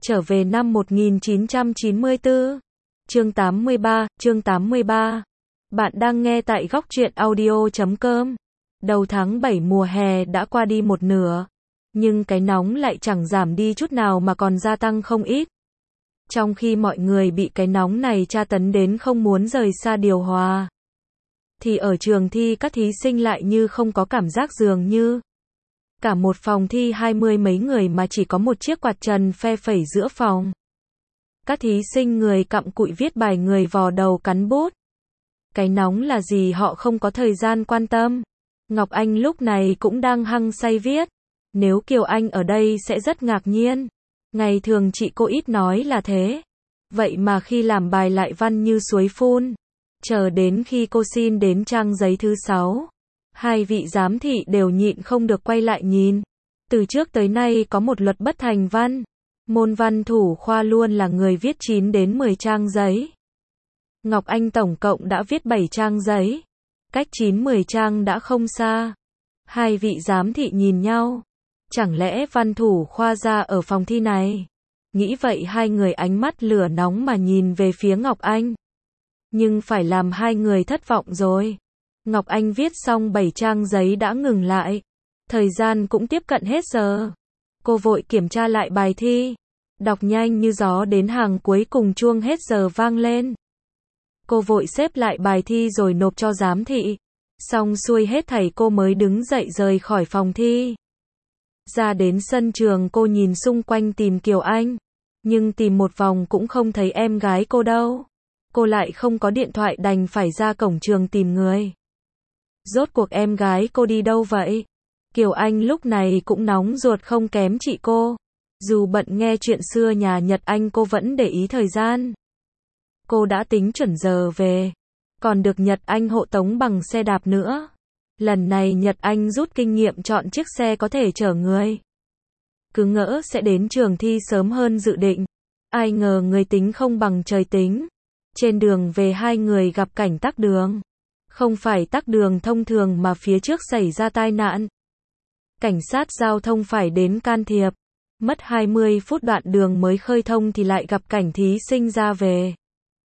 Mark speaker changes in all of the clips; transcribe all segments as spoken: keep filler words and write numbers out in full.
Speaker 1: Trở về năm một nghìn chín trăm chín mươi tư. Chương tám mươi ba, chương tám mươi ba. Bạn đang nghe tại góc truyện audio chấm com. Đầu tháng bảy mùa hè đã qua đi một nửa, nhưng cái nóng lại chẳng giảm đi chút nào mà còn gia tăng không ít. Trong khi mọi người bị cái nóng này tra tấn đến không muốn rời xa điều hòa, thì ở trường thi các thí sinh lại như không có cảm giác, dường như cả một phòng thi hai mươi mấy người mà chỉ có một chiếc quạt trần phe phẩy giữa phòng. Các thí sinh người cặm cụi viết bài, người vò đầu cắn bút. Cái nóng là gì họ không có thời gian quan tâm. Ngọc Anh lúc này cũng đang hăng say viết. Nếu Kiều Anh ở đây sẽ rất ngạc nhiên. Ngày thường chị cô ít nói là thế, vậy mà khi làm bài lại văn như suối phun. Chờ đến khi cô xin đến trang giấy thứ sáu, hai vị giám thị đều nhịn không được quay lại nhìn. Từ trước tới nay có một luật bất thành văn. Môn văn thủ khoa luôn là người viết chín đến mười trang giấy. Ngọc Anh tổng cộng đã viết bảy trang giấy. Cách chín mười trang đã không xa. Hai vị giám thị nhìn nhau. Chẳng lẽ văn thủ khoa ra ở phòng thi này? Nghĩ vậy hai người ánh mắt lửa nóng mà nhìn về phía Ngọc Anh. Nhưng phải làm hai người thất vọng rồi. Ngọc Anh viết xong bảy trang giấy đã ngừng lại. Thời gian cũng tiếp cận hết giờ. Cô vội kiểm tra lại bài thi. Đọc nhanh như gió đến hàng cuối cùng chuông hết giờ vang lên. Cô vội xếp lại bài thi rồi nộp cho giám thị. Xong xuôi hết thảy cô mới đứng dậy rời khỏi phòng thi. Ra đến sân trường cô nhìn xung quanh tìm Kiều Anh. Nhưng tìm một vòng cũng không thấy em gái cô đâu. Cô lại không có điện thoại đành phải ra cổng trường tìm người. Rốt cuộc em gái cô đi đâu vậy? Kiều Anh lúc này cũng nóng ruột không kém chị cô. Dù bận nghe chuyện xưa nhà Nhật Anh cô vẫn để ý thời gian. Cô đã tính chuẩn giờ về, còn được Nhật Anh hộ tống bằng xe đạp nữa. Lần này Nhật Anh rút kinh nghiệm chọn chiếc xe có thể chở người. Cứ ngỡ sẽ đến trường thi sớm hơn dự định. Ai ngờ người tính không bằng trời tính. Trên đường về hai người gặp cảnh tắc đường. Không phải tắc đường thông thường mà phía trước xảy ra tai nạn. Cảnh sát giao thông phải đến can thiệp. Mất hai mươi phút đoạn đường mới khơi thông thì lại gặp cảnh thí sinh ra về.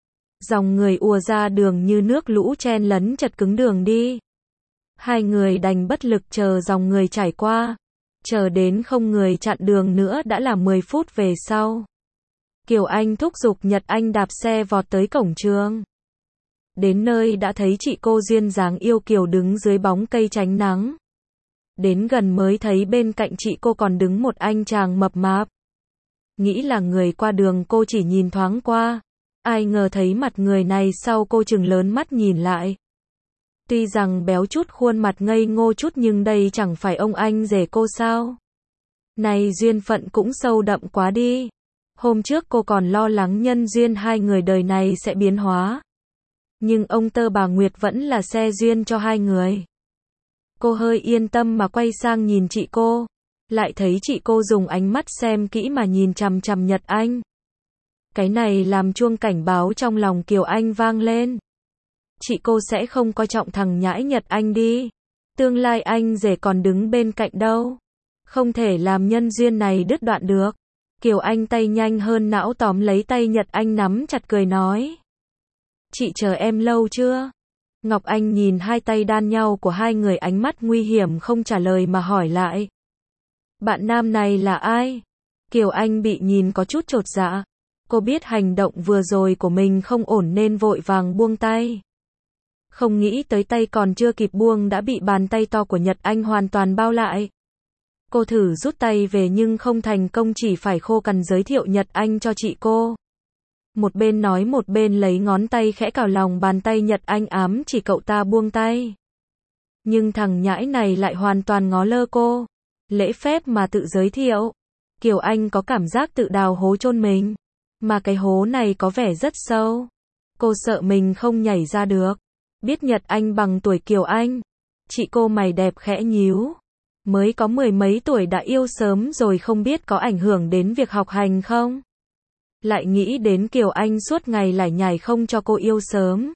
Speaker 1: Dòng người ùa ra đường như nước lũ chen lấn chật cứng đường đi. Hai người đành bất lực chờ dòng người trải qua. Chờ đến không người chặn đường nữa đã là mười phút về sau. Kiều Anh thúc giục Nhật Anh đạp xe vọt tới cổng trường. Đến nơi đã thấy chị cô duyên dáng yêu kiều đứng dưới bóng cây tránh nắng. Đến gần mới thấy bên cạnh chị cô còn đứng một anh chàng mập mạp. Nghĩ là người qua đường cô chỉ nhìn thoáng qua. Ai ngờ thấy mặt người này sau cô trừng lớn mắt nhìn lại. Tuy rằng béo chút khuôn mặt ngây ngô chút nhưng đây chẳng phải ông anh rể cô sao? Này duyên phận cũng sâu đậm quá đi. Hôm trước cô còn lo lắng nhân duyên hai người đời này sẽ biến hóa. Nhưng ông tơ bà Nguyệt vẫn là xe duyên cho hai người. Cô hơi yên tâm mà quay sang nhìn chị cô. Lại thấy chị cô dùng ánh mắt xem kỹ mà nhìn chằm chằm Nhật Anh. Cái này làm chuông cảnh báo trong lòng Kiều Anh vang lên. Chị cô sẽ không coi trọng thằng nhãi Nhật Anh đi. Tương lai anh rể còn đứng bên cạnh đâu. Không thể làm nhân duyên này đứt đoạn được. Kiều Anh tay nhanh hơn não tóm lấy tay Nhật Anh nắm chặt cười nói. Chị chờ em lâu chưa? Ngọc Anh nhìn hai tay đan nhau của hai người ánh mắt nguy hiểm không trả lời mà hỏi lại. Bạn nam này là ai? Kiều Anh bị nhìn có chút chột dạ. Cô biết hành động vừa rồi của mình không ổn nên vội vàng buông tay. Không nghĩ tới tay còn chưa kịp buông đã bị bàn tay to của Nhật Anh hoàn toàn bao lại. Cô thử rút tay về nhưng không thành công, chỉ phải khô cằn giới thiệu Nhật Anh cho chị cô. Một bên nói một bên lấy ngón tay khẽ cào lòng bàn tay Nhật Anh, ám chỉ cậu ta buông tay. Nhưng thằng nhãi này lại hoàn toàn ngó lơ cô. Lễ phép mà tự giới thiệu. Kiều Anh có cảm giác tự đào hố chôn mình. Mà cái hố này có vẻ rất sâu. Cô sợ mình không nhảy ra được. Biết Nhật Anh bằng tuổi Kiều Anh. Chị cô mày đẹp khẽ nhíu. Mới có mười mấy tuổi đã yêu sớm rồi, không biết có ảnh hưởng đến việc học hành không? Lại nghĩ đến Kiều Anh suốt ngày lải nhải không cho cô yêu sớm.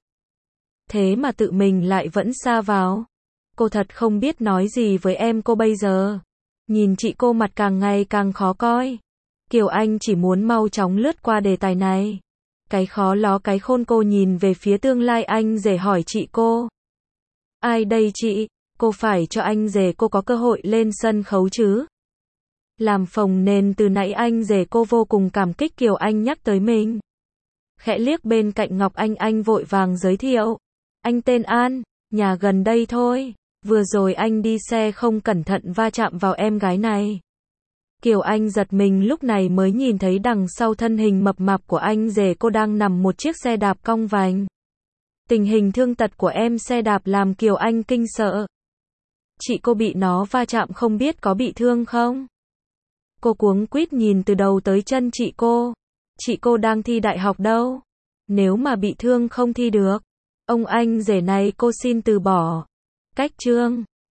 Speaker 1: Thế mà tự mình lại vẫn sa vào. Cô thật không biết nói gì với em cô bây giờ. Nhìn chị cô mặt càng ngày càng khó coi. Kiều Anh chỉ muốn mau chóng lướt qua đề tài này. Cái khó ló cái khôn, cô nhìn về phía tương lai anh rể hỏi chị cô. Ai đây chị? Cô phải cho anh rể cô có cơ hội lên sân khấu chứ. Làm phồng nền từ nãy anh rể cô vô cùng cảm kích Kiều Anh nhắc tới mình. Khẽ liếc bên cạnh Ngọc Anh, anh vội vàng giới thiệu. Anh tên An, nhà gần đây thôi. Vừa rồi anh đi xe không cẩn thận va chạm vào em gái này. Kiều Anh giật mình lúc này mới nhìn thấy đằng sau thân hình mập mạp của anh rể cô đang nằm một chiếc xe đạp cong vành. Tình hình thương tật của em xe đạp làm Kiều Anh kinh sợ. Chị cô bị nó va chạm không biết có bị thương không? Cô cuống quýt nhìn từ đầu tới chân chị cô. Chị cô đang thi đại học đâu? Nếu mà bị thương không thi được, ông anh rể này cô xin từ bỏ. Cách chương